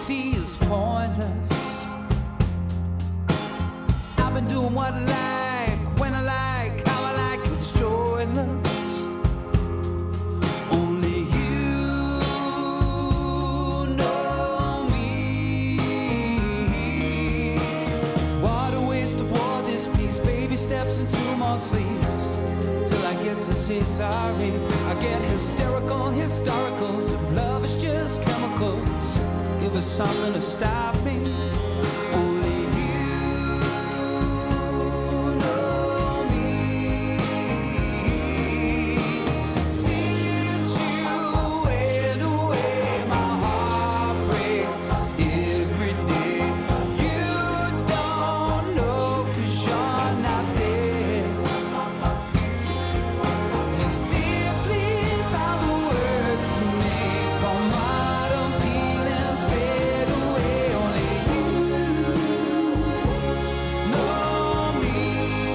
Sanity is pointless. I've been doing what I like, when I like, how I like, it's joyless. Only you know me. What a waste of war, this piece. Baby steps into my sleeves till I get to say sorry. I get hysterical, historicals. If love is just chemicals, give us something to stop me. Only you know me. Since you went away, my heart breaks every day. You don't know 'cause you're not there. You simply found the words to make all modern feelings fade away. Only you know me.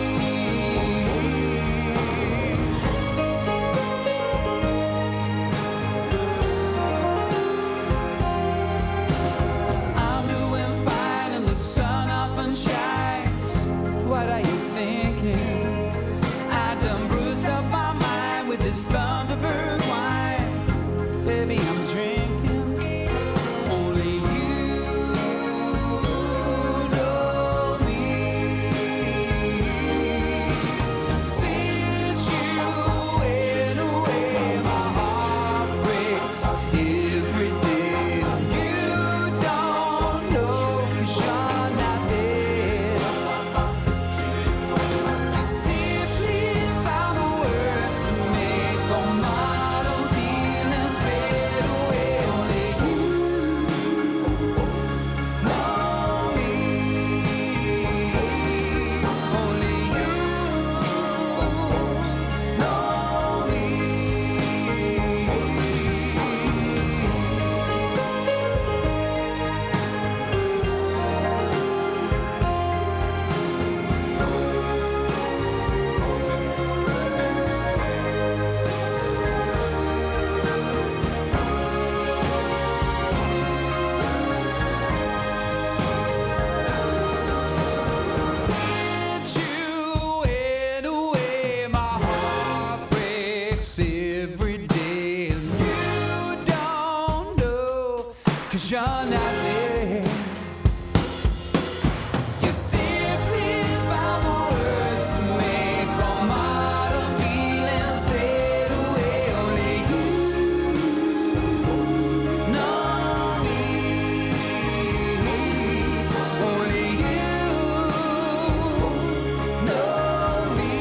I'm doing fine and the sun often shines. What are you thinking? I done bruised up my mind with this Thunderbird wine. Baby, I'm drinking. Only you know me. Since you went away, my heart breaks every day. You don't know 'cause you're not there. You simply found the words to make all modern feelings fade away. Only you know me. Only you know me. Since you went away, my heart breaks every day. And you don't know 'cause you're not there. You simply found the words to make all modern feelings fade away. Only you know me. Only you know me.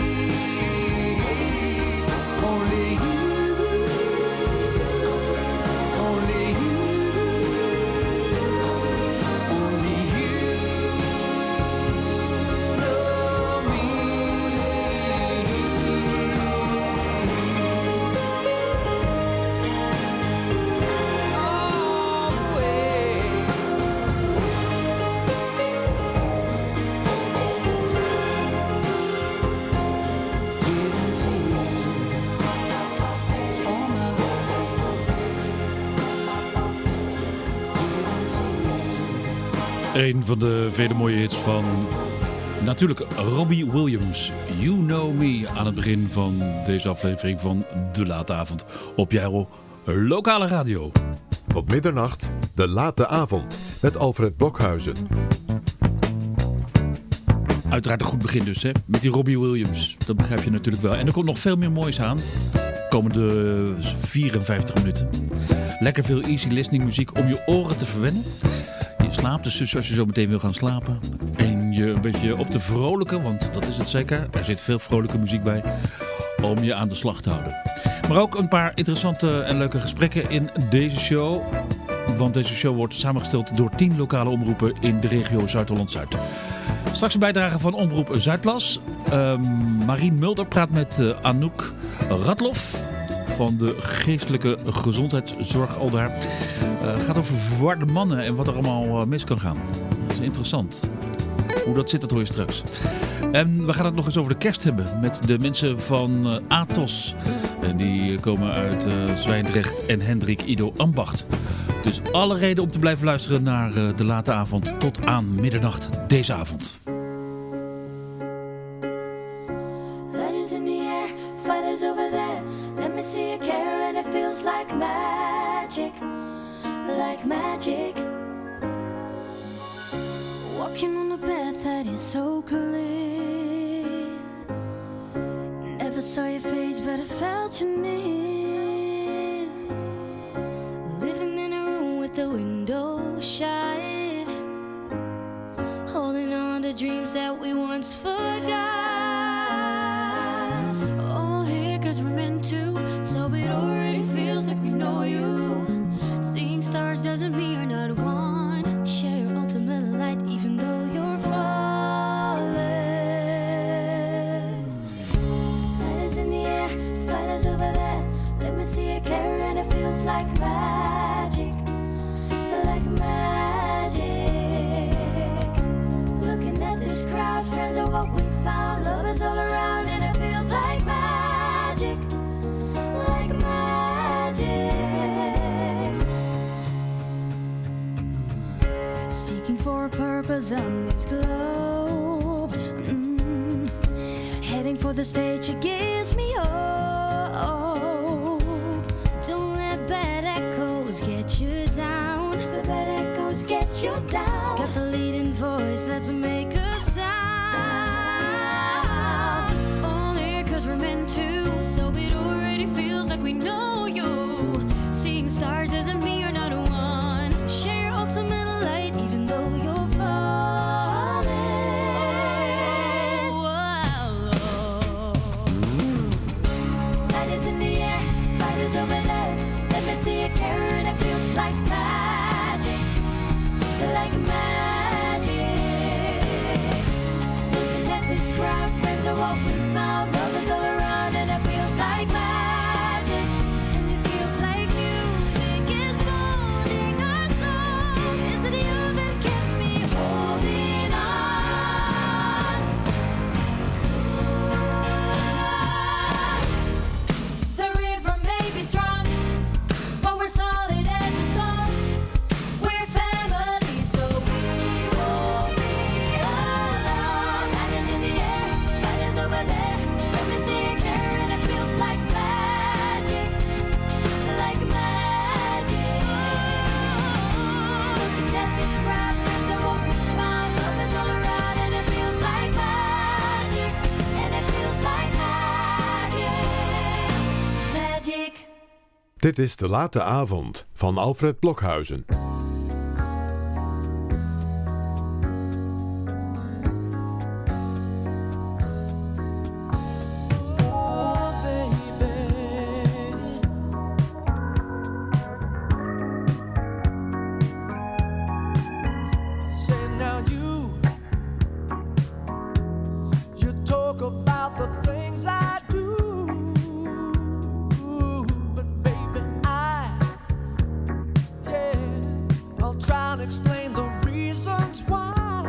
Only you. Only you. Only you know me. All the way. Didn't feel all my life. Didn't feel. Een van de vele mooie hits van natuurlijk Robbie Williams. You Know Me aan het begin van deze aflevering van De Late Avond op jouw lokale radio. Tot middernacht, De Late Avond, met Alfred Blokhuizen. Uiteraard een goed begin dus, hè? Met die Robbie Williams. Dat begrijp je natuurlijk wel. En er komt nog veel meer moois aan. Komende 54 minuten. Lekker veel easy listening muziek om je oren te verwennen. Je slaapt dus als je zo meteen wil gaan slapen. En je een beetje op te vrolijken, want dat is het zeker. Er zit veel vrolijke muziek bij om je aan de slag te houden. Maar ook een paar interessante en leuke gesprekken in deze show. Want deze show wordt samengesteld door 10 lokale omroepen in de regio Zuid-Holland-Zuid. Straks een bijdrage van Omroep Zuidplas. Marien Mulder praat met Anouk Radloff van de geestelijke gezondheidszorg al daar. Het gaat over verwarde mannen en wat er allemaal mis kan gaan. Dat is interessant. Hoe dat zit, dat hoor je straks. En we gaan het nog eens over de kerst hebben met de mensen van Athos. En die komen uit Zwijndrecht en Hendrik Ido Ambacht. Dus alle reden om te blijven luisteren naar de late avond tot aan middernacht deze avond. Letters in the air, fighters over there. Let me see you care and it feels like magic. Like magic. Walking on a path that is so clear. Never saw your face but I felt you near. Living in a room with the window shut, holding on to dreams that we once forgot. All here cause we're meant to, so it already feels like we know you. Seeing stars doesn't mean you're not one. Share your ultimate light even though you're falling. Letters in the air, fighters over there. Let me see you care and it feels like magic. Like magic. Looking at this crowd, friends are what we found. Love is all around and it feels like magic. Like magic. Seeking for a purpose on this globe. Heading for the stage, it gives me hope. Don't let bad echoes get you down. The bad echoes get you down. Got the leading voice, let's make a sound. All here cause we're meant to, so it already feels like we know you. Seeing stars doesn't mean you're not one. Share your ultimate light even though you're falling. Light is in the air, light is over there. Let me see you care and it feels like magic. Like magic. Looking at this crowd, friends are what we found. Love is all around and it feels like magic. And it feels like music is molding our soul. Is it you that kept me holding on? The river may be strong, but we're solid as a stone. We're family, so we won't be alone. Light is in the air, light is over there. Let me see you care and it feels like magic. Like magic. Looking at this crowd, friends are what we found. Love is all around and it feels like magic. And it feels like magic. Magic. Dit is De Late Avond van Alfred Blokhuizen. Oh, baby. Say now you talk about the things I do, but baby I'll try and explain the reasons why.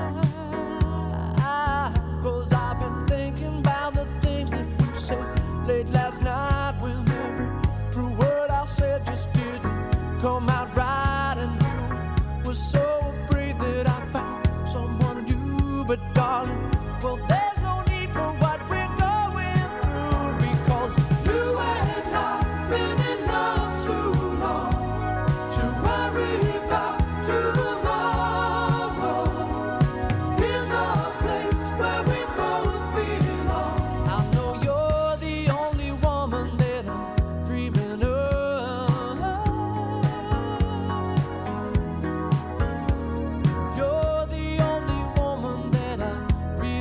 'Cause I've been thinking about the things that you said late last night when every word I said just didn't come out right, and you were so afraid that I found someone new. But darling, well, there's no need for what we're going through, because you and I've been in love too long to worry about tomorrow. Here's a place where we both belong. I know you're the only woman that I'm dreaming of. You're the only woman that I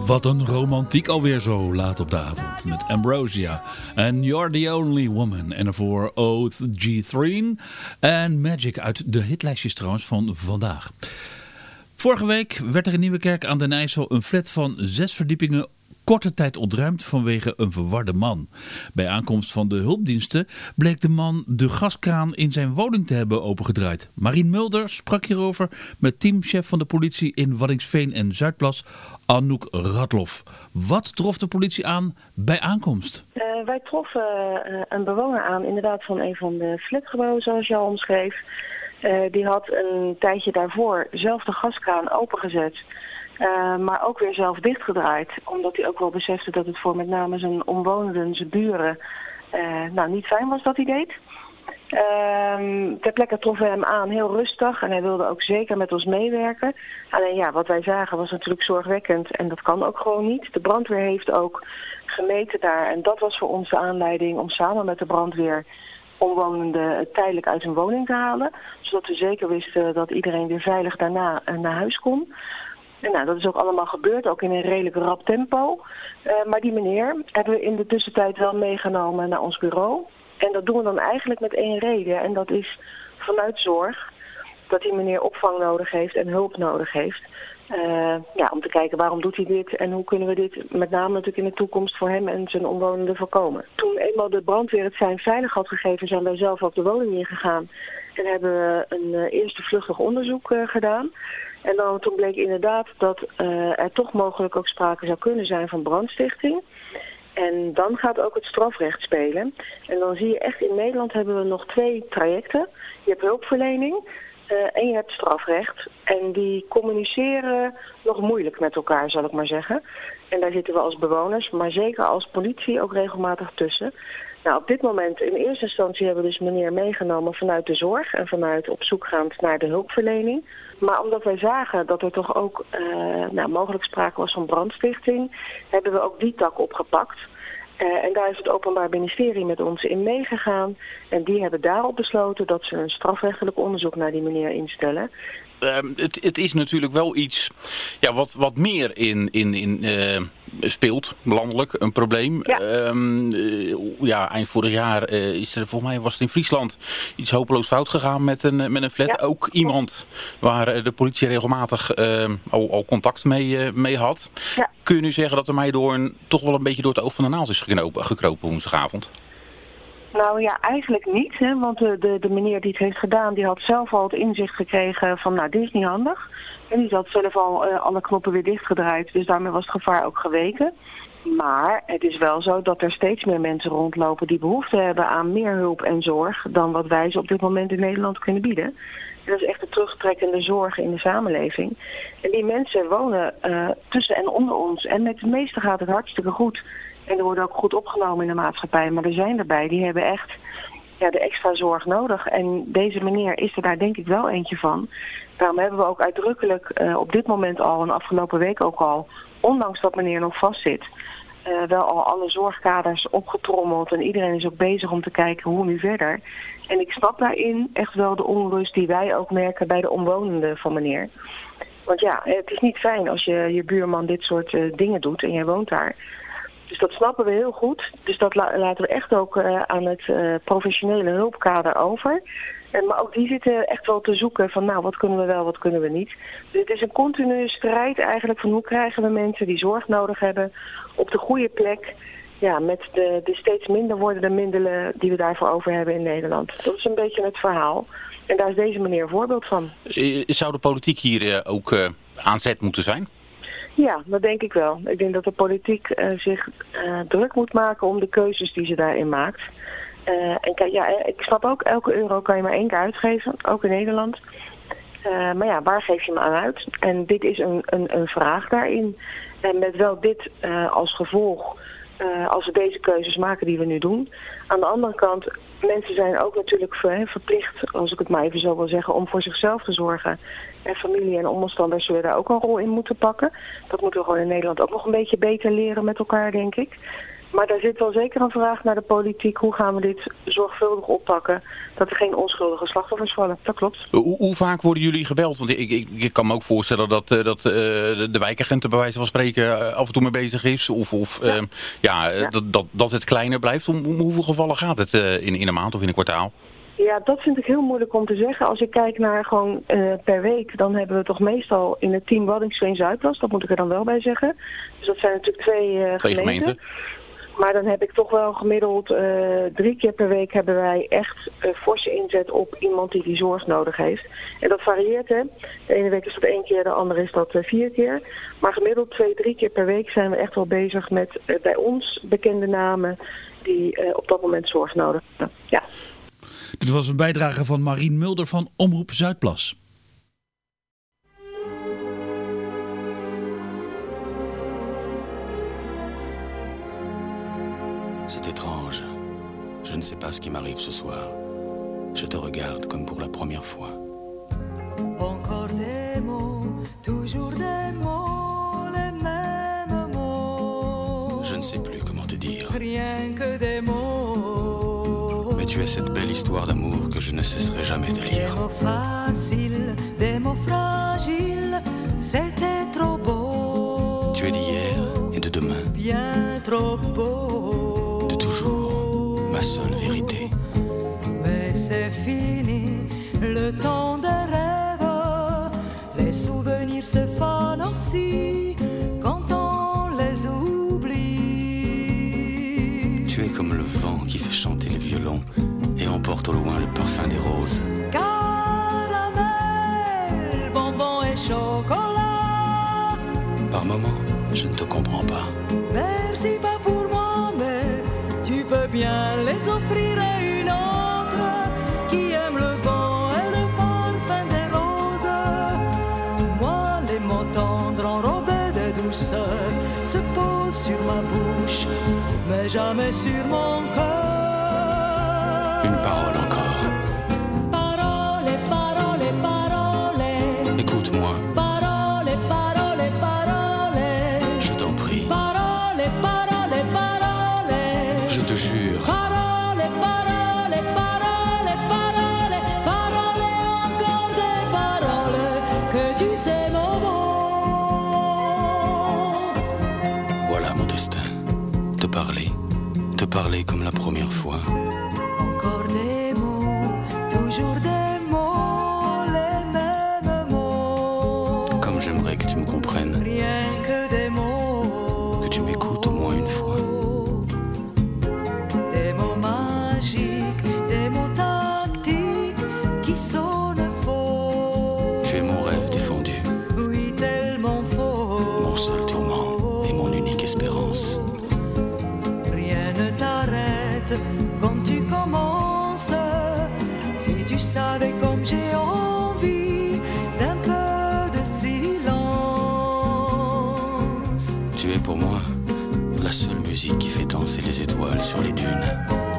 Wat een romantiek alweer zo laat op de avond. Met Ambrosia en You're the Only Woman. En ervoor Oath G3 en Magic uit de hitlijstjes trouwens van vandaag. Vorige week werd er in Nieuwekerk aan den IJssel een flat van 6 verdiepingen korte tijd ontruimd vanwege een verwarde man. Bij aankomst van de hulpdiensten bleek de man de gaskraan in zijn woning te hebben opengedraaid. Marien Mulder sprak hierover met teamchef van de politie in Waddinxveen en Zuidplas, Anouk Radloff. Wat trof de politie aan bij aankomst? Wij troffen een bewoner aan, inderdaad van een van de flatgebouwen zoals je al omschreef. Die had een tijdje daarvoor zelf de gaskraan opengezet. Maar ook weer zelf dichtgedraaid. Omdat hij ook wel besefte dat het voor met name zijn omwonenden, zijn buren, niet fijn was dat hij deed. Ter plekke troffen we hem aan, heel rustig. En hij wilde ook zeker met ons meewerken. Alleen ja, wat wij zagen was natuurlijk zorgwekkend. En dat kan ook gewoon niet. De brandweer heeft ook gemeten daar. En dat was voor ons de aanleiding om samen met de brandweer omwonenden tijdelijk uit hun woning te halen. Zodat we zeker wisten dat iedereen weer veilig daarna naar huis kon. En dat is ook allemaal gebeurd, ook in een redelijk rap tempo. Maar die meneer hebben we in de tussentijd wel meegenomen naar ons bureau. En dat doen we dan eigenlijk met één reden. En dat is vanuit zorg dat die meneer opvang nodig heeft en hulp nodig heeft. Om te kijken waarom doet hij dit en hoe kunnen we dit met name natuurlijk in de toekomst voor hem en zijn omwonenden voorkomen. Toen eenmaal de brandweer het zijn veilig had gegeven, zijn wij zelf ook de woning ingegaan. En hebben we een eerste vluchtig onderzoek gedaan. En toen bleek inderdaad dat er toch mogelijk ook sprake zou kunnen zijn van brandstichting. En dan gaat ook het strafrecht spelen. En dan zie je echt, in Nederland hebben we nog 2 trajecten. Je hebt hulpverlening en je hebt strafrecht. En die communiceren nog moeilijk met elkaar, zal ik maar zeggen. En daar zitten we als bewoners, maar zeker als politie ook regelmatig tussen. Nou, op dit moment in eerste instantie hebben we dus meneer meegenomen vanuit de zorg en vanuit op zoek gaand naar de hulpverlening. Maar omdat wij zagen dat er toch ook mogelijk sprake was van brandstichting, hebben we ook die tak opgepakt. En daar is het Openbaar Ministerie met ons in meegegaan. En die hebben daarop besloten dat ze een strafrechtelijk onderzoek naar die meneer instellen. Het is natuurlijk wel iets wat meer in speelt, landelijk, een probleem. Ja. Eind vorig jaar is er, volgens mij was het in Friesland, iets hopeloos fout gegaan met een flat. Ja. Ook iemand waar de politie regelmatig al contact mee had. Ja. Kun je nu zeggen dat de Meidoorn toch wel een beetje door het oog van de naald is gekropen woensdagavond? Nou ja, eigenlijk niet. Hè, want de meneer die het heeft gedaan, die had zelf al het inzicht gekregen van dit is niet handig. En die had zelf al alle knoppen weer dichtgedraaid. Dus daarmee was het gevaar ook geweken. Maar het is wel zo dat er steeds meer mensen rondlopen die behoefte hebben aan meer hulp en zorg dan wat wij ze op dit moment in Nederland kunnen bieden. En dat is echt de terugtrekkende zorg in de samenleving. En die mensen wonen tussen en onder ons. En met de meesten gaat het hartstikke goed. En er worden ook goed opgenomen in de maatschappij. Maar er zijn erbij, die hebben echt de extra zorg nodig. En deze meneer is er daar denk ik wel eentje van. Daarom hebben we ook uitdrukkelijk op dit moment al, en afgelopen week ook al, ondanks dat meneer nog vastzit, wel al alle zorgkaders opgetrommeld. En iedereen is ook bezig om te kijken hoe nu verder. En ik snap daarin echt wel de onrust die wij ook merken bij de omwonenden van meneer. Want ja, het is niet fijn als je buurman dit soort dingen doet en jij woont daar. Dus dat snappen we heel goed. Dus dat laten we echt ook aan het professionele hulpkader over. Maar ook die zitten echt wel te zoeken van wat kunnen we wel, wat kunnen we niet. Dus het is een continue strijd eigenlijk van hoe krijgen we mensen die zorg nodig hebben op de goede plek. Ja, met de steeds minder wordende middelen die we daarvoor over hebben in Nederland. Dat is een beetje het verhaal. En daar is deze meneer een voorbeeld van. Zou de politiek hier ook aan zet moeten zijn? Ja, dat denk ik wel. Ik denk dat de politiek zich druk moet maken om de keuzes die ze daarin maakt. En kijk, ik snap ook, elke euro kan je maar 1 keer uitgeven, ook in Nederland. Maar ja, waar geef je hem aan uit? En dit is een vraag daarin. En met wel dit als gevolg, als we deze keuzes maken die we nu doen. Aan de andere kant, mensen zijn ook natuurlijk verplicht, als ik het maar even zo wil zeggen, om voor zichzelf te zorgen. En familie en omstanders zullen daar ook een rol in moeten pakken. Dat moeten we gewoon in Nederland ook nog een beetje beter leren met elkaar, denk ik. Maar daar zit wel zeker een vraag naar de politiek. Hoe gaan we dit zorgvuldig oppakken? Dat er geen onschuldige slachtoffers vallen. Dat klopt. Hoe vaak worden jullie gebeld? Want ik kan me ook voorstellen dat de wijkagent bij wijze van spreken af en toe mee bezig is. Dat het kleiner blijft. Om hoeveel gevallen gaat het in een maand of in een kwartaal? Ja, dat vind ik heel moeilijk om te zeggen. Als ik kijk naar gewoon per week, dan hebben we toch meestal in het team Waddinxveen Zuidplas. Dat moet ik er dan wel bij zeggen. Dus dat zijn natuurlijk twee gemeenten. Maar dan heb ik toch wel gemiddeld 3 keer per week hebben wij echt forse inzet op iemand die zorg nodig heeft. En dat varieert, hè. De ene week is dat 1 keer, de andere is dat 4 keer. Maar gemiddeld 2-3 keer per week zijn we echt wel bezig met bij ons bekende namen die op dat moment zorg nodig hebben. Ja. Dit was een bijdrage van Marien Mulder van Omroep Zuidplas. C'est étrange. Je ne sais pas ce qui m'arrive ce soir. Je te regarde comme pour la première fois. Encore des mots, toujours des mots, les mêmes mots. Je ne sais plus comment te dire. Rien que des mots. Mais tu es cette belle histoire d'amour que je ne cesserai jamais de Des lire. mots faciles, des mots fragiles, c'était trop beau. Tu es d'hier et de demain. Bien trop beau. De toujours, ma seule vérité. Mais c'est fini, le temps des rêves. Les souvenirs se fanent aussi quand on les oublie. Tu es comme le vent qui fait chanter les violons et emporte au loin le parfum des roses. Caramel, bonbons et chocolat. Par moments, je ne te comprends pas. Merci pas pour moi, mais tu peux bien les offrir à une autre qui aime le vent et le parfum des roses. Moi, les mots tendres enrobés de douceur se posent sur ma bouche, mais jamais sur mon cœur. Une parole encore. Parole, parole, parole. Écoute-moi, Parole, parole, parole. je t'en prie. Parole, parole, parole. Je te jure. Parole, parole, parole, parole. Parole, encore des paroles que tu sais mon mot. Voilà mon destin. Te parler comme la première fois. Encore des mots, toujours des mots, les mêmes mots. Comme j'aimerais que tu me comprennes, Rien que des mots. que tu m'écoutes au moins une fois. Des mots magiques, des mots tactiques qui sonnent faux. Tu es mon rêve défendu, Oui, tellement faux. mon seul tourment et mon unique espérance. Rien ne t'arrête quand tu commences. Si tu savais comme j'ai envie d'un peu de silence. Tu es pour moi la seule musique qui fait danser les étoiles sur les dunes.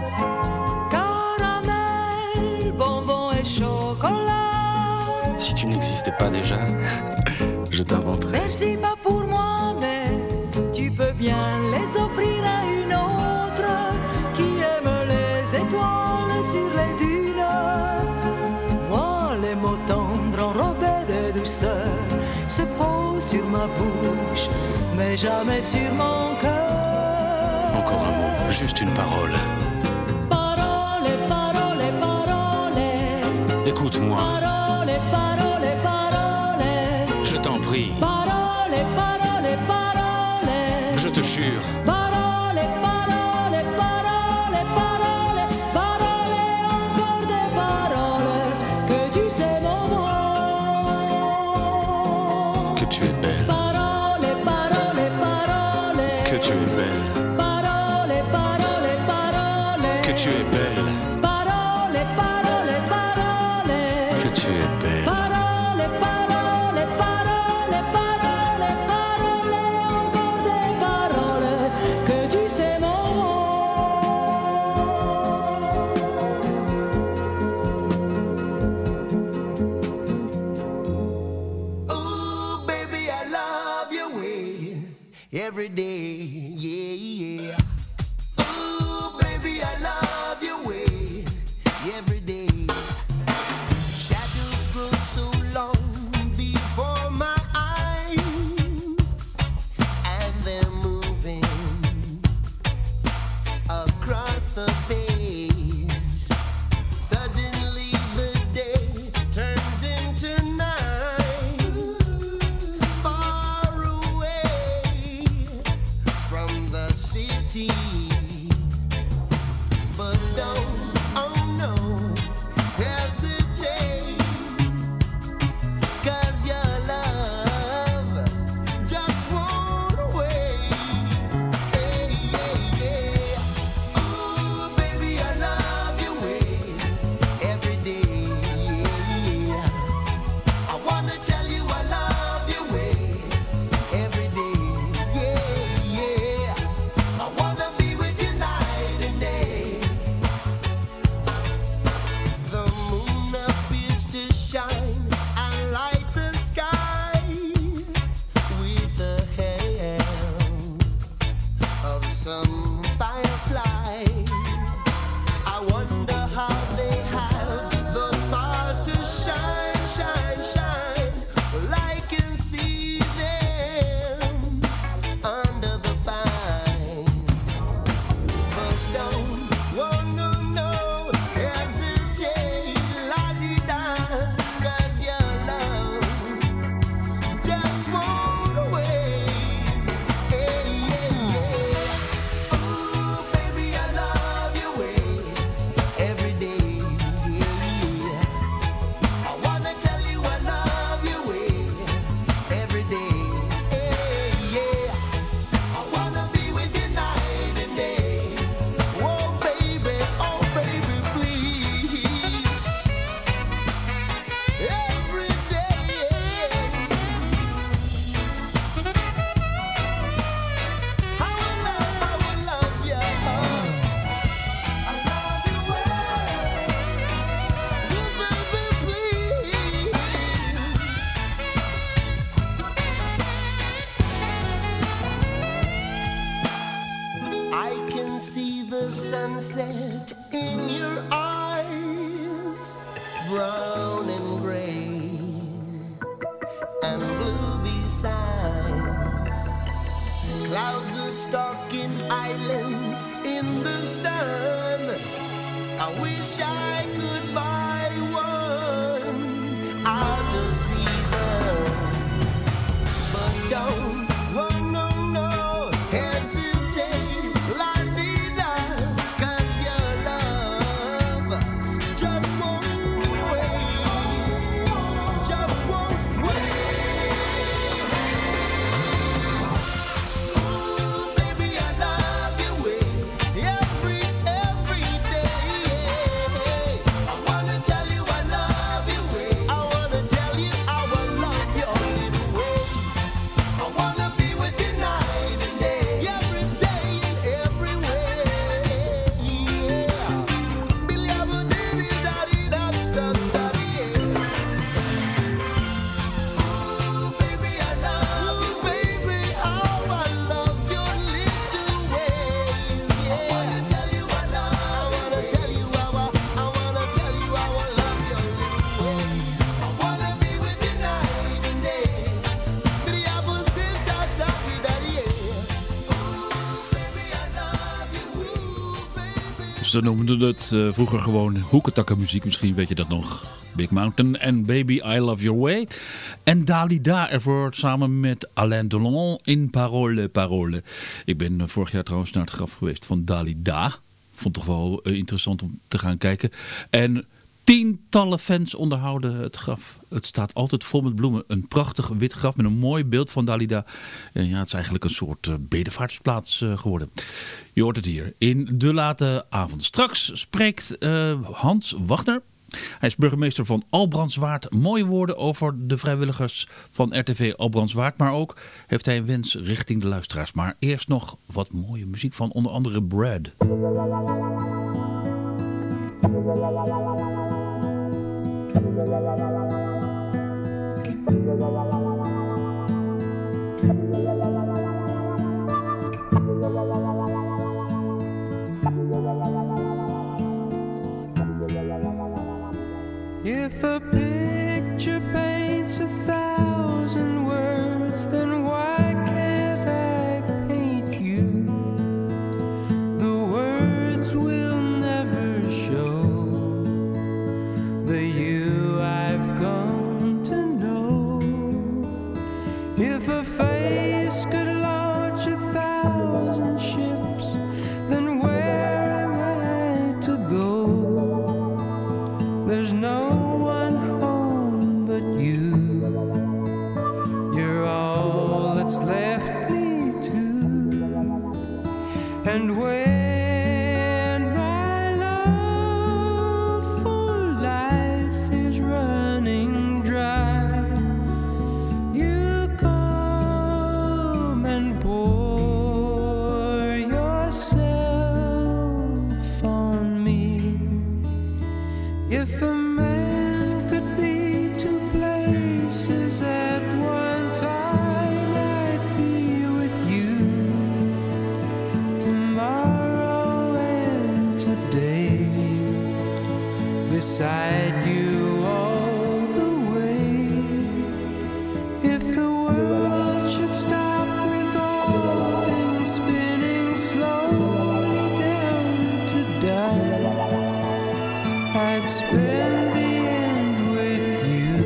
Caramel, bonbons et chocolat. Si tu n'existais pas déjà, je t'inventerais. Merci pas pour moi, mais tu peux bien les offrir à une autre qui aime les étoiles sur les dunes. Moi, les mots tendres enrobés de douceur se posent sur ma bouche, mais jamais sur mon cœur. Encore un mot, juste une parole. Parole, parole, parole. Écoute-moi, Parole, parole, parole. je t'en prie, Parole, parole, parole. je te jure. Parole, parole, parole, parole. Parole, encore des paroles que tu sais mon mot. Que tu es belle, Parole, parole, parole. que tu es belle, Parole, parole, parole. que tu es belle, Parole, parole, parole. que tu es belle. Parole, parole, parole, parole, parole, encore des paroles que tu sais mon Ooh, baby, I love your way every day, yeah, yeah. brown and gray and blue besides. Clouds are stalking islands in the sun. I wish I could buy one out of season, but don't run, no, hesitate, la vida, 'cause your love just won't wait, just won't wait. Ooh, baby, I love your way every day. I wanna tell you I love your way. I wanna tell you how I love your little ways. I wanna be with you night and day, every day and every way. Yeah. Billy, I'm a diddy, daddy, that's daddy, yeah. Ooh, baby, I love you, baby, how I love your little ways. Yeah. I wanna tell you I wanna tell you how I wanna tell you how I love your little ways. I wanna be with you night and day. Billy, I'm a sit that daddy, daddy, yeah. Ooh, baby, I love you, ooh, baby. Ze noemden het vroeger gewoon hoekentakken-muziek. Misschien weet je dat nog. Big Mountain en Baby I Love Your Way. En Dalida ervoor samen met Alain Delon in Parole, Parole. Ik ben vorig jaar trouwens naar het graf geweest van Dalida. Vond het toch wel interessant om te gaan kijken. En tientallen fans onderhouden het graf. Het staat altijd vol met bloemen. Een prachtig wit graf met een mooi beeld van Dalida. En ja, het is eigenlijk een soort bedevaartsplaats geworden. Je hoort het hier in de late avond. Straks spreekt Hans Wagner. Hij is burgemeester van Albrandswaard. Mooie woorden over de vrijwilligers van RTV Albrandswaard. Maar ook heeft hij een wens richting de luisteraars. Maar eerst nog wat mooie muziek van onder andere Brad. If a picture paints 1,000 words, then why can't I paint you? The words will never show the you I've come to know. If a face could launch 1,000 ships, then where am I to go? There's no one home but you. You're all that's left me to. And when my love for life is running dry, you come and pour yourself on me. If a man could be two places at one time, I'd be with you tomorrow and today, beside you all the way. If the world should stop with all things spinning slowly down to die, I'd spend the end with you.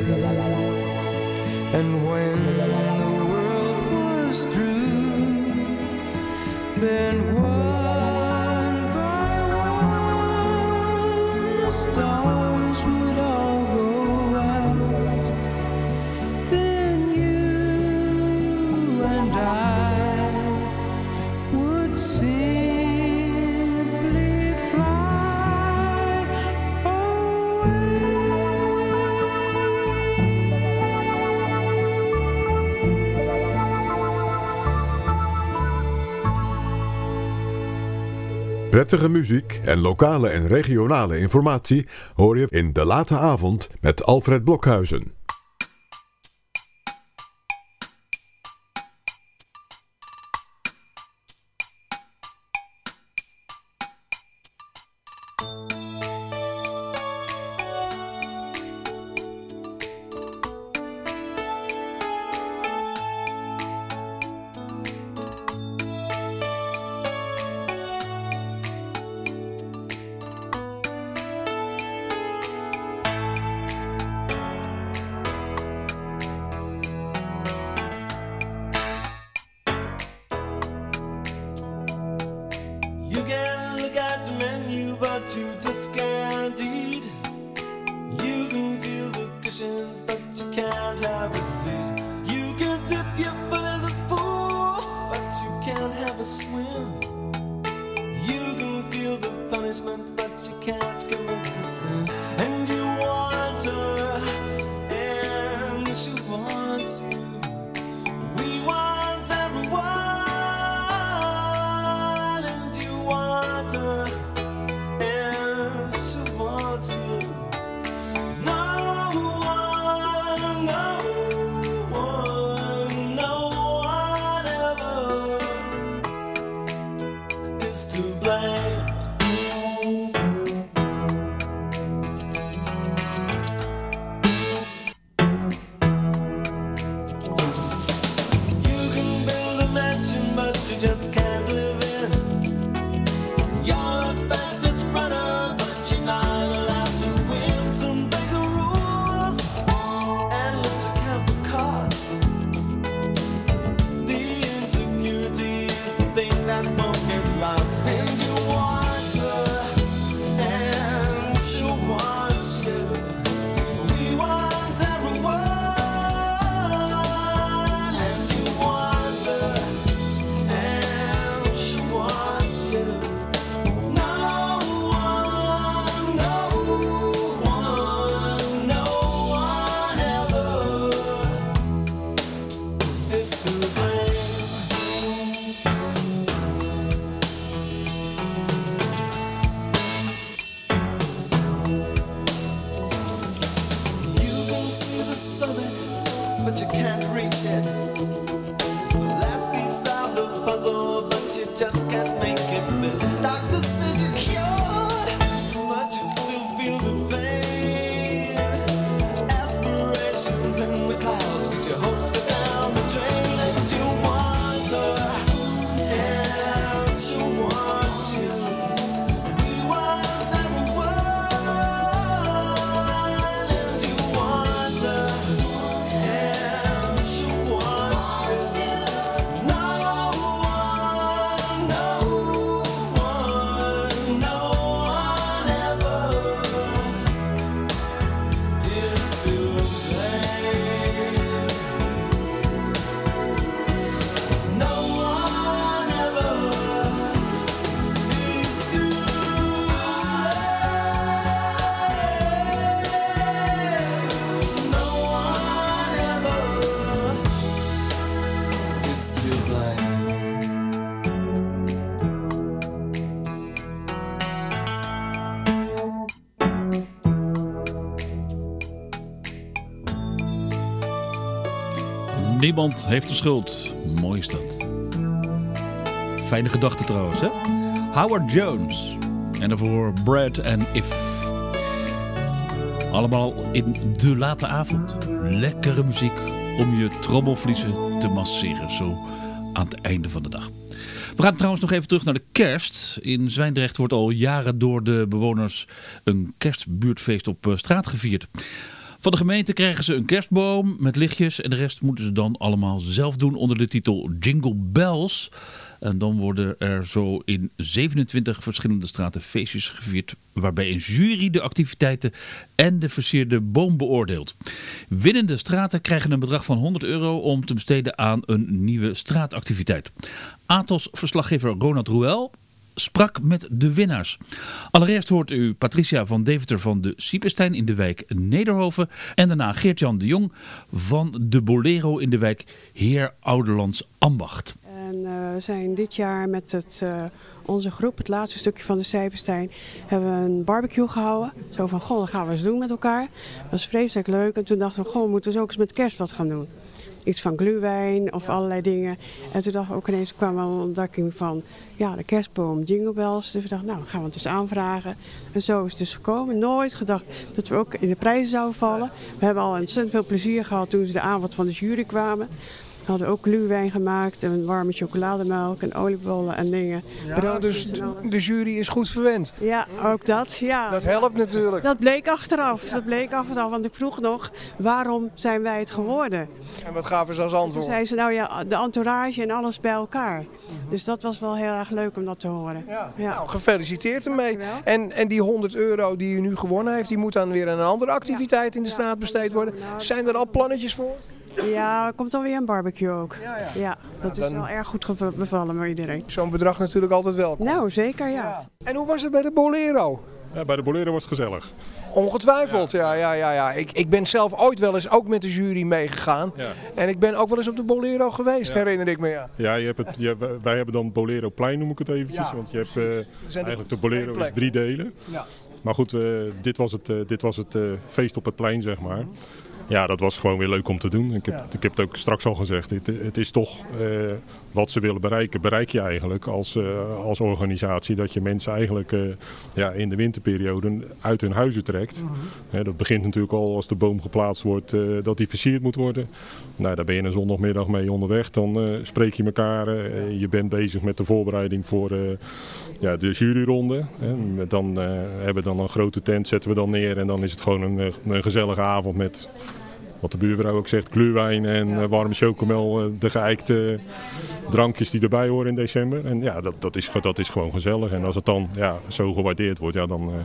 And when the world was through, then one by one the stars would all go out. Then you and I would simply fly away. Prettige muziek en lokale en regionale informatie hoor je in De Late Avond met Alfred Blokhuizen. but you can't reach it. It's the last piece of the puzzle, but you just can't make it fit. Doctor says you're cured, but you still feel the pain. Aspirations in the clouds, but your hopes go down the drain. And you want her, and you want you. We want everyone, and you want her, and you want you. No one, no one, no one ever is to blame. No one ever is to blame. No one ever is to blame. Niemand heeft de schuld. Mooi is dat. Fijne gedachte trouwens, hè? Howard Jones. En daarvoor Brad en If. Allemaal in de late avond. Lekkere muziek om je trommelvliezen te masseren. Zo aan het einde van de dag. We gaan trouwens nog even terug naar de kerst. In Zwijndrecht wordt al jaren door de bewoners een kerstbuurtfeest op straat gevierd. Van de gemeente krijgen ze een kerstboom met lichtjes en de rest moeten ze dan allemaal zelf doen onder de titel Jingle Bells. En dan worden er zo in 27 verschillende straten feestjes gevierd waarbij een jury de activiteiten en de versierde boom beoordeelt. Winnende straten krijgen een bedrag van €100 om te besteden aan een nieuwe straatactiviteit. Athos-verslaggever Ronald Ruel sprak met de winnaars. Allereerst hoort u Patricia van Deventer van de Siepenstein in de wijk Nederhoven. En daarna Geert-Jan de Jong van de Bolero in de wijk Heer Ouderlands Ambacht. En we zijn dit jaar met onze groep, het laatste stukje van de Siepenstein, hebben we een barbecue gehouden. Zo van, goh, dat gaan we eens doen met elkaar. Dat was vreselijk leuk. En toen dachten we, goh, we moeten dus ook eens met kerst wat gaan doen. Iets van glühwein of allerlei dingen. En toen dachten we ook ineens, kwam wel een ontdekking van ja, de kerstboom, Jingle Bells. Dus we dachten, nou, gaan we het dus aanvragen. En zo is het dus gekomen. Nooit gedacht dat we ook in de prijzen zouden vallen. We hebben al ontzettend veel plezier gehad toen ze de avond van de jury kwamen. We hadden ook glühwein gemaakt en warme chocolademelk en oliebollen en dingen. Ja, Brood dus en alles. de jury is goed verwend. Ja, ook dat. Ja. Dat helpt natuurlijk. Dat bleek achteraf. Want ik vroeg nog, waarom zijn wij het geworden? En wat gaven ze als Toen antwoord? zei ze, nou ja, de entourage en alles bij elkaar. Dus dat was wel heel erg leuk om dat te horen. Ja. Ja. Nou, gefeliciteerd ermee. Dankjewel. En die €100 die u nu gewonnen heeft, die moet dan weer aan een andere activiteit in de straat besteed worden. Zijn er al plannetjes voor? Ja, er komt dan weer een barbecue ook. Ja, dat is dan- wel erg goed bevallen voor iedereen. Zo'n bedrag natuurlijk altijd welkom. Nou, zeker ja. En hoe was het bij de Bolero? Ja, bij de Bolero was het gezellig. Ongetwijfeld, ja. Ik ben zelf ooit wel eens ook met de jury meegegaan. Ja. En ik ben ook wel eens op de Bolero geweest, herinner ik me. Ja. Ja, wij hebben dan Boleroplein, noem ik het eventjes. Ja, Want je hebt zijn eigenlijk de Bolero is plekken. 3 delen. Ja. Maar goed, dit was het feest op het plein, zeg maar. Ja, dat was gewoon weer leuk om te doen. Ik heb het ook straks al gezegd. Het is toch wat ze willen bereiken, bereik je eigenlijk als organisatie. Dat je mensen eigenlijk in de winterperiode uit hun huizen trekt. Dat begint natuurlijk al als de boom geplaatst wordt, dat die versierd moet worden. Nou, daar ben je een zondagmiddag mee onderweg. Dan spreek je elkaar. Je bent bezig met de voorbereiding voor de juryronde. Dan hebben we dan een grote tent, zetten we dan neer. En dan is het gewoon een gezellige avond met... Wat de buurvrouw ook zegt, glühwein en warme chocomel, de geëikte drankjes die erbij horen in december. En ja, dat is gewoon gezellig. En als het dan zo gewaardeerd wordt,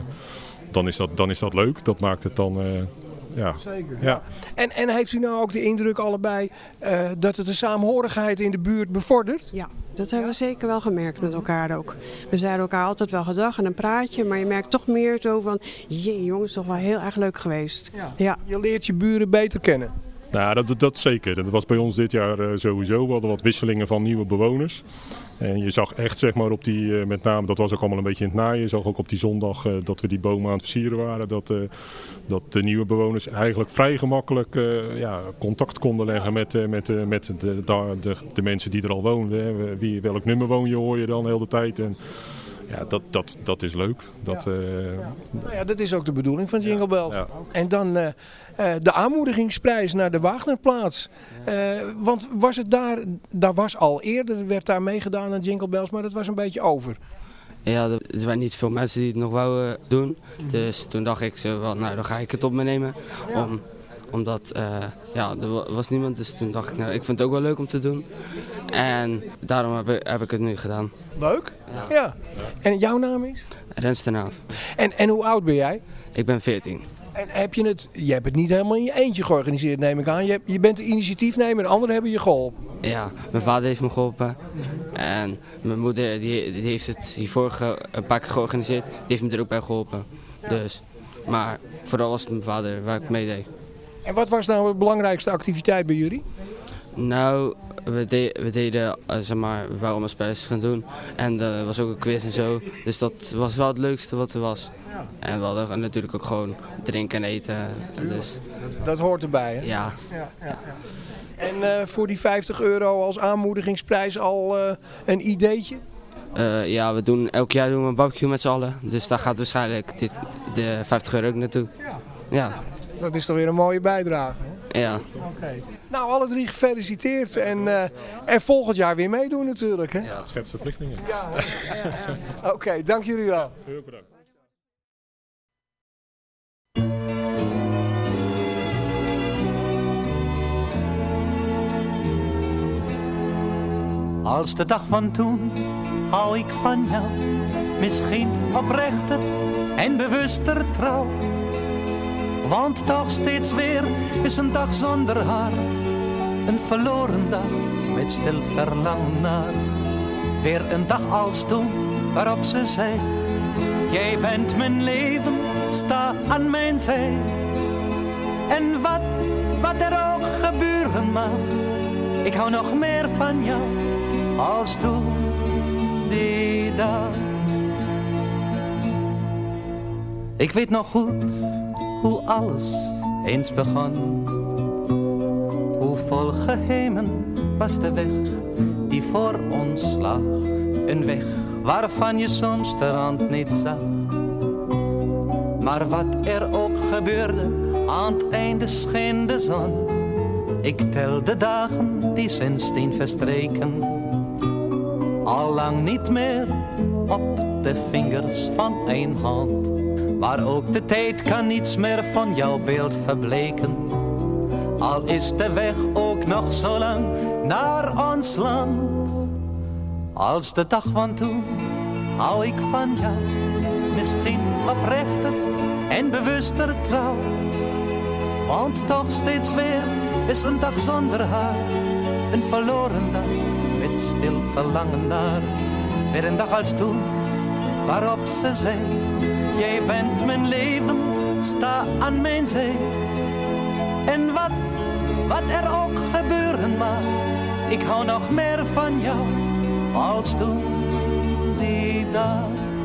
dan is dat leuk. Dat maakt het dan... Zeker. Ja. En heeft u nou ook de indruk allebei dat het de saamhorigheid in de buurt bevordert? Ja, dat hebben we zeker wel gemerkt met elkaar ook. We zeiden elkaar altijd wel gedag en een praatje, maar je merkt toch meer zo van... Jee jongens, toch wel heel erg leuk geweest. Ja. Je leert je buren beter kennen. Nou, dat zeker. Dat was bij ons dit jaar sowieso. We hadden wat wisselingen van nieuwe bewoners. En je zag echt, zeg maar, op die, met name, dat was ook allemaal een beetje in het naaien. Je zag ook op die zondag dat we die bomen aan het versieren waren. Dat de nieuwe bewoners eigenlijk vrij gemakkelijk contact konden leggen met de mensen die er al woonden. Hè. Welk nummer woon je, hoor je dan de hele tijd. En ja, dat is leuk. Nou ja, dat is ook de bedoeling van Jingle Bells. Ja. En dan de aanmoedigingsprijs naar de Wagnerplaats. Want was het daar was al eerder, werd daar meegedaan aan Jingle Bells, maar dat was een beetje over. Ja, er waren niet veel mensen die het nog wouden doen. Dus toen dacht ik zo van, nou dan ga ik het op me nemen. Omdat er was niemand, dus toen dacht ik, nou ik vind het ook wel leuk om te doen. En daarom heb ik het nu gedaan. Leuk? Ja. En jouw naam is? Rens ten Haaf. En hoe oud ben jij? Ik ben 14. En je hebt het niet helemaal in je eentje georganiseerd, neem ik aan. Je bent de initiatiefnemer en anderen hebben je geholpen. Ja, mijn vader heeft me geholpen. En mijn moeder die heeft het hiervoor een paar keer georganiseerd. Die heeft me er ook bij geholpen. Dus, maar vooral was het mijn vader waar ik meedeed. En wat was nou de belangrijkste activiteit bij jullie? Nou, we deden, we wouden allemaal spelletjes gaan doen. En er was ook een quiz en zo. Dus dat was wel het leukste wat er was. En we hadden natuurlijk ook gewoon drinken en eten. Dus. Dat hoort erbij, hè? Ja. En voor die €50 als aanmoedigingsprijs al een ideetje? Elk jaar doen we een barbecue met z'n allen. Dus daar gaat waarschijnlijk de €50 ook naartoe. Ja. Dat is toch weer een mooie bijdrage, hè? Ja. Okay. Nou, alle drie gefeliciteerd en volgend jaar weer meedoen natuurlijk, hè? Ja, het schept verplichtingen. Ja. Oké, dank jullie wel. Heel bedankt. Als de dag van toen hou ik van jou, misschien oprechter en bewuster trouw. Want toch steeds weer is een dag zonder haar, een verloren dag met stil verlangen naar. Weer een dag als toen waarop ze zei, jij bent mijn leven, sta aan mijn zij. En wat er ook gebeuren mag, ik hou nog meer van jou als toen die dag. Ik weet nog goed hoe alles eens begon. Hoe vol geheimen was de weg die voor ons lag. Een weg waarvan je soms de rand niet zag. Maar wat er ook gebeurde, aan het einde scheen de zon. Ik tel de dagen die sindsdien verstreken, al lang niet meer op de vingers van één hand. Maar ook de tijd kan niets meer van jouw beeld verbleken, al is de weg ook nog zo lang naar ons land. Als de dag van toen hou ik van jou, misschien oprechter en bewuster trouw. Want toch steeds weer is een dag zonder haar, een verloren dag met stil verlangen naar. Weer een dag als toen waarop ze zei, jij bent mijn leven, sta aan mijn zij. En wat er ook gebeuren mag, ik hou nog meer van jou als toen die dag.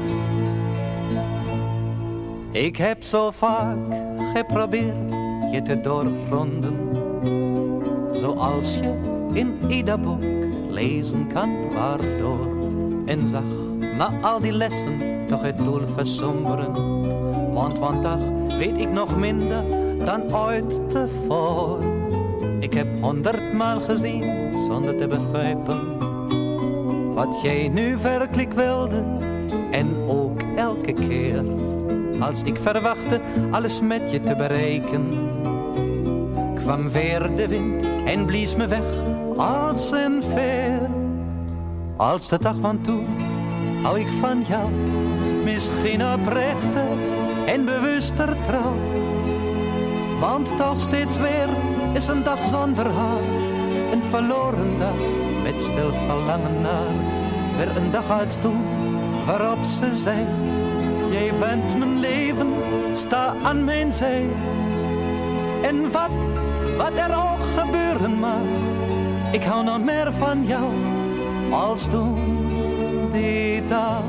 Ik heb zo vaak geprobeerd je te doorgronden, zoals je in ieder boek lezen kan, waardoor. En zag na al die lessen toch het doel versomberen. Want vandaag weet ik nog minder dan ooit tevoren. Ik heb 100-maal gezien zonder te begrijpen wat jij nu werkelijk wilde. En ook elke keer als ik verwachtte alles met je te bereiken, kwam weer de wind en blies me weg als een veer. Als de dag van toen hou ik van jou, misschien oprechter en bewuster trouw. Want toch steeds weer is een dag zonder haar, een verloren dag met stil verlangen naar. Weer een dag als toen waarop ze zei, jij bent mijn leven, sta aan mijn zij. En wat er ook gebeuren mag. Ik hou nog meer van jou als toen die dag.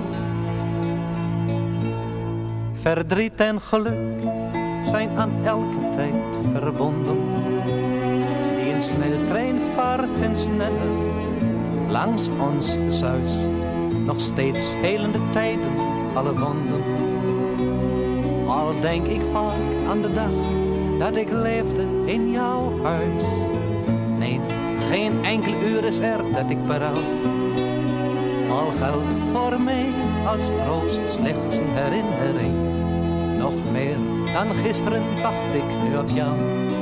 Verdriet en geluk zijn aan elke tijd verbonden. Die een sneltrein vaart en sneller langs ons zuis. Nog steeds helende tijden, alle wonden. Al denk ik vaak aan de dag dat ik leefde in jouw huis. Nee, geen enkel uur is er dat ik berouw. Al geldt voor mij als troost slechts een herinnering. Nog meer dan gisteren wacht ik nu op jou.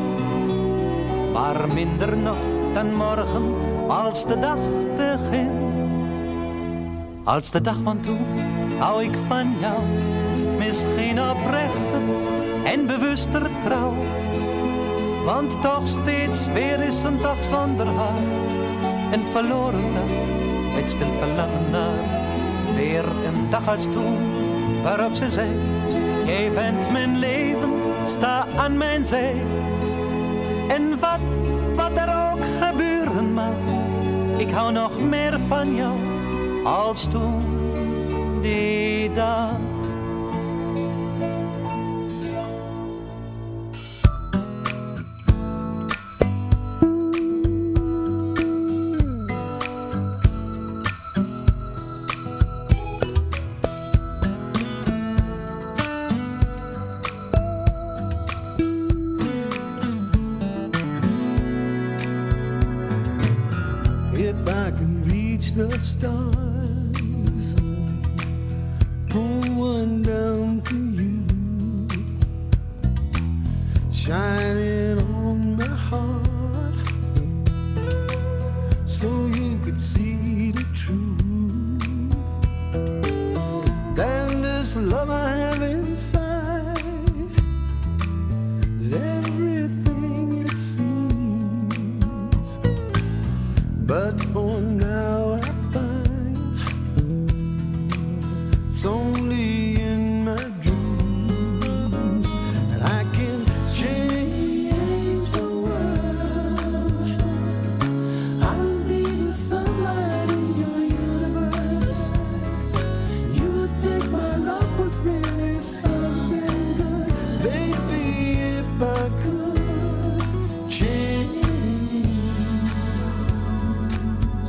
Maar minder nog dan morgen als de dag begint. Als de dag van toen hou ik van jou. Misschien oprechter en bewuster trouw. Want toch steeds weer is een dag zonder haar. Een verloren dag met stil verlangen naar. Weer een dag als toen waarop ze zei: jij bent mijn leven, sta aan mijn zij. En wat er ook gebeuren mag, ik hou nog meer van jou als toen die dag. If I can reach the stars, pull one down for you, shining on my heart, so you could see the truth. Then this love I have inside is everything it seems. But for now I find it's only in my dreams that I can change the world. I'll be the sunlight in your universe. You would think my love was really something good. Baby, if I could change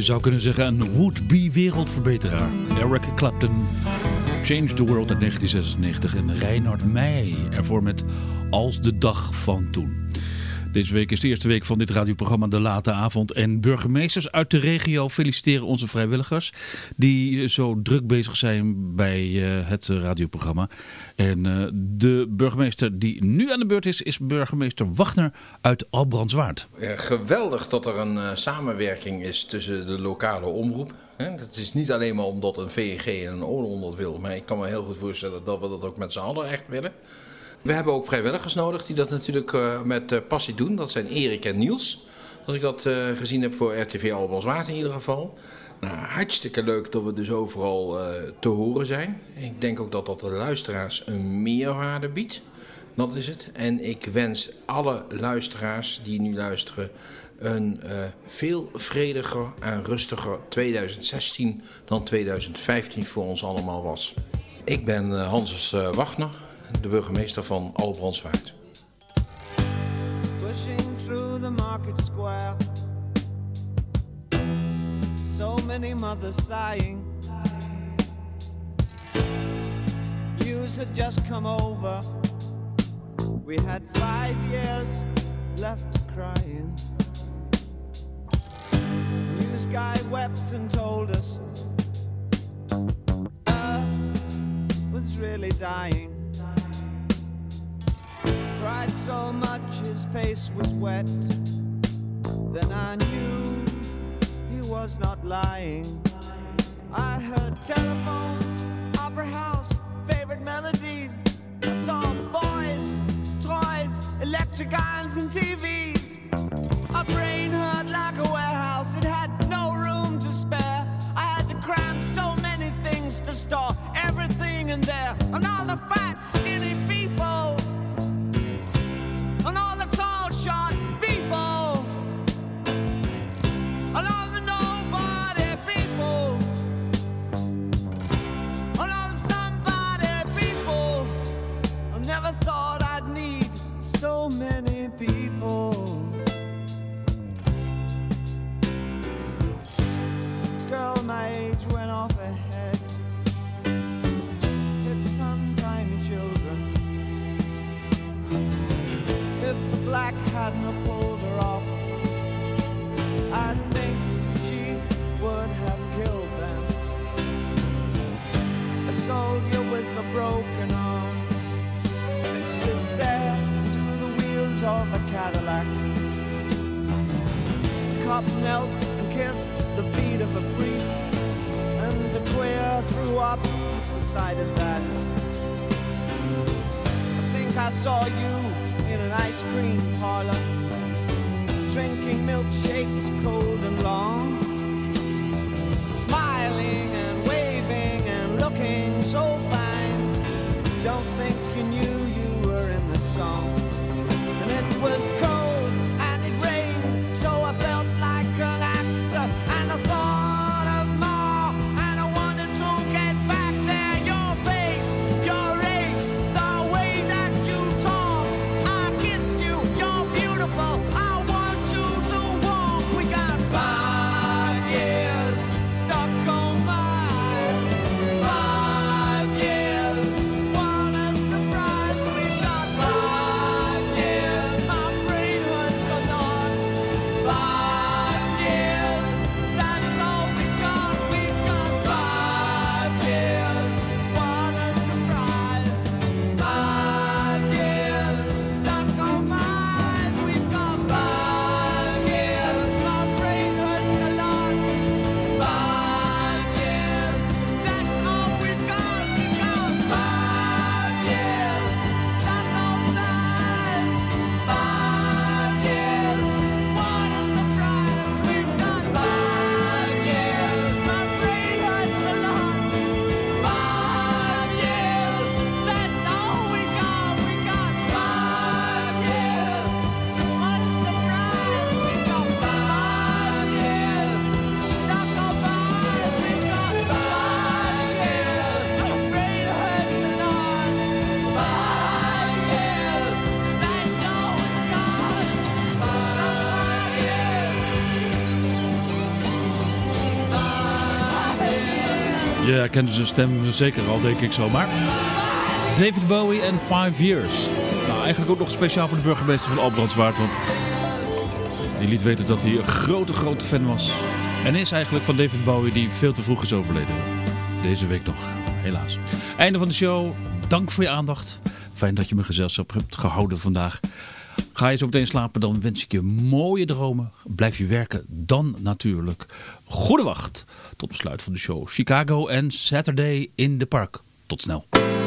zou kunnen zeggen een would-be wereldverbeteraar. Eric Clapton, Change the World uit 1996 en Reinhard Meij ervoor met Als de dag van toen. Deze week is de eerste week van dit radioprogramma De Late Avond. En burgemeesters uit de regio feliciteren onze vrijwilligers die zo druk bezig zijn bij het radioprogramma. En de burgemeester die nu aan de beurt is burgemeester Wagner uit Albrandswaard. Geweldig dat er een samenwerking is tussen de lokale omroep. Het is niet alleen maar omdat een VNG en een ONON dat wil, maar ik kan me heel goed voorstellen dat we dat ook met z'n allen echt willen. We hebben ook vrijwilligers nodig die dat natuurlijk met passie doen. Dat zijn Erik en Niels, als ik dat gezien heb voor RTV Albrandswaard in ieder geval. Nou, hartstikke leuk dat we dus overal te horen zijn. Ik denk ook dat dat de luisteraars een meerwaarde biedt. Dat is het. En ik wens alle luisteraars die nu luisteren een veel vrediger en rustiger 2016 dan 2015 voor ons allemaal was. Ik ben Hanses Wagner, de burgemeester van Albrandswaard. Pushing through the market square, so many mothers sighing. News had just come over, we had 5 years left crying. News guy wept and told us Earth was really dying. Cried so much his face was wet, then I knew he was not lying. I heard telephones, opera house, favorite melodies. I saw boys, toys, electric irons and TVs. My brain hurt like a warehouse, it had no room to spare. I had to cram so many things to store everything in there. And all the fat, skinny people, and all the tall, short people, and all the nobody people, and all the somebody people. I never thought I'd need so many people. Girl my age went off ahead, hit some tiny children. If the black hadn't have pulled her off, I think she would have killed them. A soldier with a broken arm fixed his stare to the wheels of a Cadillac. The cop knelt and kissed the feet of a priest, and the queer threw up the sight of that. I think I saw you in an ice cream parlor, drinking milkshakes cold and long, smiling and waving and looking so fine. Don't think you knew you were in the song. And it was cold and it rained, so I felt like an actor, and I thought of more, and I wanted to get back there. Your face, your race, the way that you talk, I kiss you, you're beautiful, I want you to walk. We got 5 years stuck on my 5 years, wanna survive. Je herkende zijn stem zeker al, denk ik zo. Maar David Bowie en 5 Years. Nou, eigenlijk ook nog speciaal voor de burgemeester van Albrandswaard. Want die liet weten dat hij een grote fan was. En is eigenlijk van David Bowie, die veel te vroeg is overleden. Deze week nog, helaas. Einde van de show. Dank voor je aandacht. Fijn dat je me gezelschap hebt gehouden vandaag. Ga je zo meteen slapen, dan wens ik je mooie dromen. Blijf je werken, dan natuurlijk. Goede wacht. Tot besluit van de show. Chicago en Saturday in the Park. Tot snel.